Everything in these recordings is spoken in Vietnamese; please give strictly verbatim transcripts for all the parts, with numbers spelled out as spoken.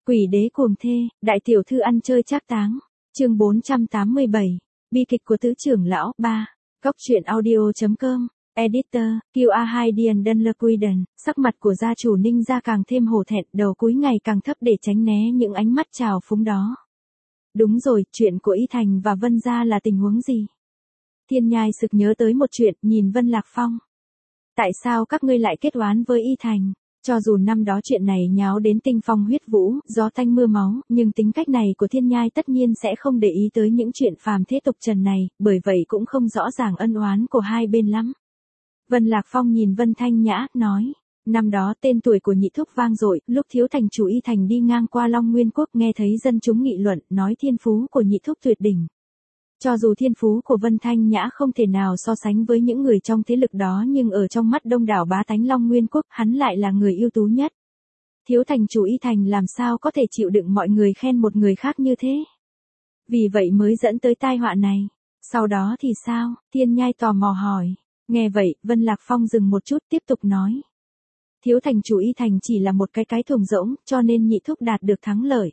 Quỷ đế cuồng thê, đại tiểu thư ăn chơi trác táng. Chương bốn trăm tám mươi bảy. Bi kịch của tứ trưởng lão ba. Góc truyện audio chấm com. Editor, Q A hai Dian Dunlequiden. Sắc mặt của gia chủ Ninh gia càng thêm hổ thẹn, đầu cúi ngày càng thấp để tránh né những ánh mắt trào phúng đó. Đúng rồi, chuyện của Y Thành và Vân gia là tình huống gì? Thiên Nhai sực nhớ tới một chuyện, nhìn Vân Lạc Phong. Tại sao các ngươi lại kết oán với Y Thành? Cho dù năm đó chuyện này nháo đến tinh phong huyết vũ, gió tanh mưa máu, nhưng tính cách này của Thiên Nhai tất nhiên sẽ không để ý tới những chuyện phàm thế tục trần này, bởi vậy cũng không rõ ràng ân oán của hai bên lắm. Vân Lạc Phong nhìn Vân Thanh Nhã, nói, năm đó tên tuổi của nhị thúc vang dội, lúc thiếu thành chủ Y Thành đi ngang qua Long Nguyên Quốc nghe thấy dân chúng nghị luận, nói thiên phú của nhị thúc tuyệt đỉnh. Cho dù thiên phú của Vân Thanh Nhã không thể nào so sánh với những người trong thế lực đó, nhưng ở trong mắt đông đảo bá tánh Long Nguyên Quốc, hắn lại là người ưu tú nhất. Thiếu thành chủ Y Thành làm sao có thể chịu đựng mọi người khen một người khác như thế? Vì vậy mới dẫn tới tai họa này. Sau đó thì sao? Thiên Nhai tò mò hỏi. Nghe vậy, Vân Lạc Phong dừng một chút tiếp tục nói. Thiếu thành chủ Y Thành chỉ là một cái cái thùng rỗng, cho nên nhị thúc đạt được thắng lợi.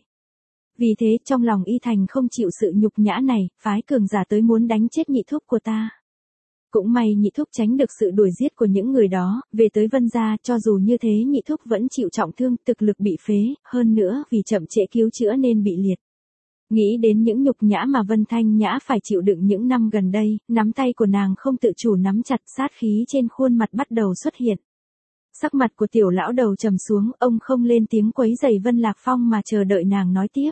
Vì thế trong lòng Y Thành không chịu sự nhục nhã này, phái cường giả tới muốn đánh chết nhị thúc của ta. Cũng may nhị thúc tránh được sự đuổi giết của những người đó, về tới Vân gia, cho dù như thế nhị thúc vẫn chịu trọng thương, thực lực bị phế, hơn nữa vì chậm trễ cứu chữa nên bị liệt. Nghĩ đến những nhục nhã mà Vân Thanh Nhã phải chịu đựng những năm gần đây, nắm tay của nàng không tự chủ nắm chặt, sát khí trên khuôn mặt bắt đầu xuất hiện. Sắc mặt của tiểu lão đầu trầm xuống, ông không lên tiếng quấy rầy Vân Lạc Phong mà chờ đợi nàng nói tiếp.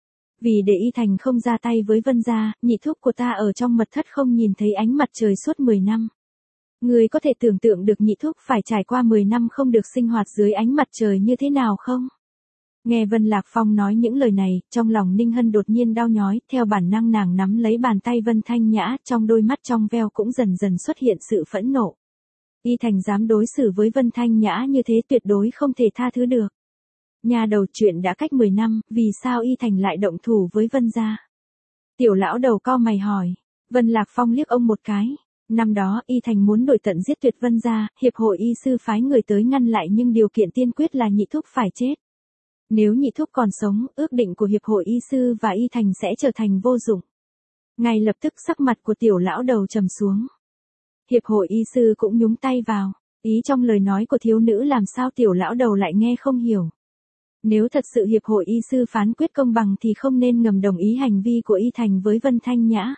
Vì để Y Thành không ra tay với Vân gia, nhị thúc của ta ở trong mật thất không nhìn thấy ánh mặt trời suốt mười năm. Người có thể tưởng tượng được nhị thúc phải trải qua mười năm không được sinh hoạt dưới ánh mặt trời như thế nào không? Nghe Vân Lạc Phong nói những lời này, trong lòng Ninh Hân đột nhiên đau nhói, theo bản năng nàng nắm lấy bàn tay Vân Thanh Nhã, trong đôi mắt trong veo cũng dần dần xuất hiện sự phẫn nộ. Y Thành dám đối xử với Vân Thanh Nhã như thế tuyệt đối không thể tha thứ được. Nhà đầu, chuyện đã cách mười năm, vì sao Y Thành lại động thủ với Vân gia? Tiểu lão đầu cau mày hỏi. Vân Lạc Phong liếc ông một cái. Năm đó Y Thành muốn đuổi tận giết tuyệt Vân gia, hiệp hội y sư phái người tới ngăn lại nhưng điều kiện tiên quyết là nhị thúc phải chết. Nếu nhị thúc còn sống, ước định của hiệp hội y sư và Y Thành sẽ trở thành vô dụng. Ngay lập tức sắc mặt của tiểu lão đầu trầm xuống. Hiệp hội y sư cũng nhúng tay vào. Ý trong lời nói của thiếu nữ làm sao tiểu lão đầu lại nghe không hiểu. Nếu thật sự hiệp hội y sư phán quyết công bằng thì không nên ngầm đồng ý hành vi của Y Thành với Vân Thanh Nhã.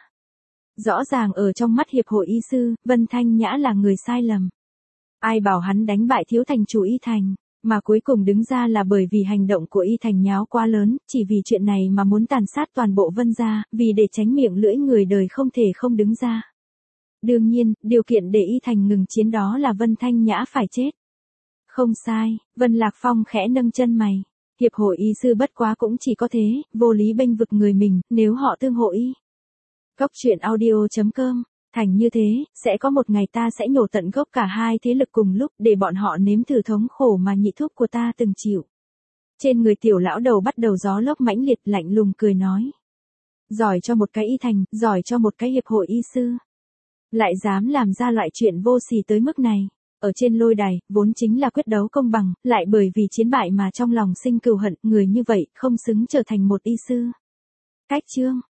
Rõ ràng ở trong mắt hiệp hội y sư, Vân Thanh Nhã là người sai lầm. Ai bảo hắn đánh bại thiếu thành chủ Y Thành, mà cuối cùng đứng ra là bởi vì hành động của Y Thành nháo quá lớn, chỉ vì chuyện này mà muốn tàn sát toàn bộ Vân gia, vì để tránh miệng lưỡi người đời không thể không đứng ra. Đương nhiên, điều kiện để Y Thành ngừng chiến đó là Vân Thanh Nhã phải chết. Không sai, Vân Lạc Phong khẽ nâng chân mày. Hiệp hội y sư bất quá cũng chỉ có thế, vô lý bênh vực người mình, nếu họ tương hộ y. Góc truyện audio chấm com. Thành như thế, sẽ có một ngày ta sẽ nhổ tận gốc cả hai thế lực cùng lúc để bọn họ nếm thử thống khổ mà nhị thúc của ta từng chịu. Trên người tiểu lão đầu bắt đầu gió lốc mãnh liệt, lạnh lùng cười nói. Giỏi cho một cái Y Thành, giỏi cho một cái hiệp hội y sư. Lại dám làm ra loại chuyện vô sỉ tới mức này. Ở trên lôi đài, vốn chính là quyết đấu công bằng, lại bởi vì chiến bại mà trong lòng sinh cừu hận, người như vậy không xứng trở thành một y sư. Cách chương.